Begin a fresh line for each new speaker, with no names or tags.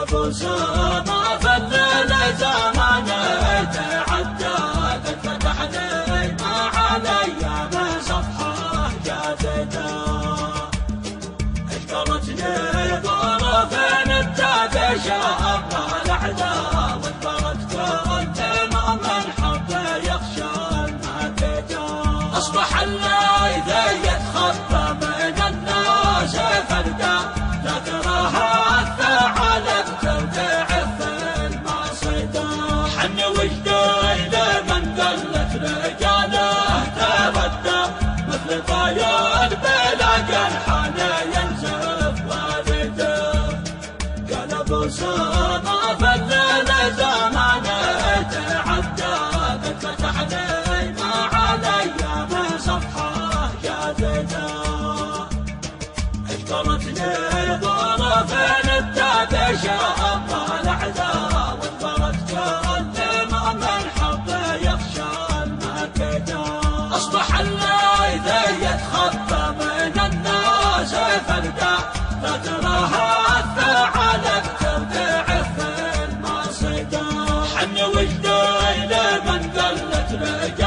قلب سما فلل زمانه تعدى قد فتح لي ما علي من صفحه جافته اشكرتني ظروف التاب شاب الاعداء وانفرت كنت من حب يخشى المهتدى اصبح الليل يتخفى من الناس فردا لا تراها الثعالب تودع في المصيدة حن وجدي لمن قلت رجاله تردى مثل طير بلا جنحان ينزف والده قلب سما فلل زمانه تعدى قد فتح لي ما علي من صفحه جافته اشكرتني ظروف التاب شاب الاعداء وانفرت كل من حب يخشى المهتدى اصبح الليل يتخفى من الناس فردا لا تراها الثعالب تودع في المصيدة حن وجدي لمن قلت رجال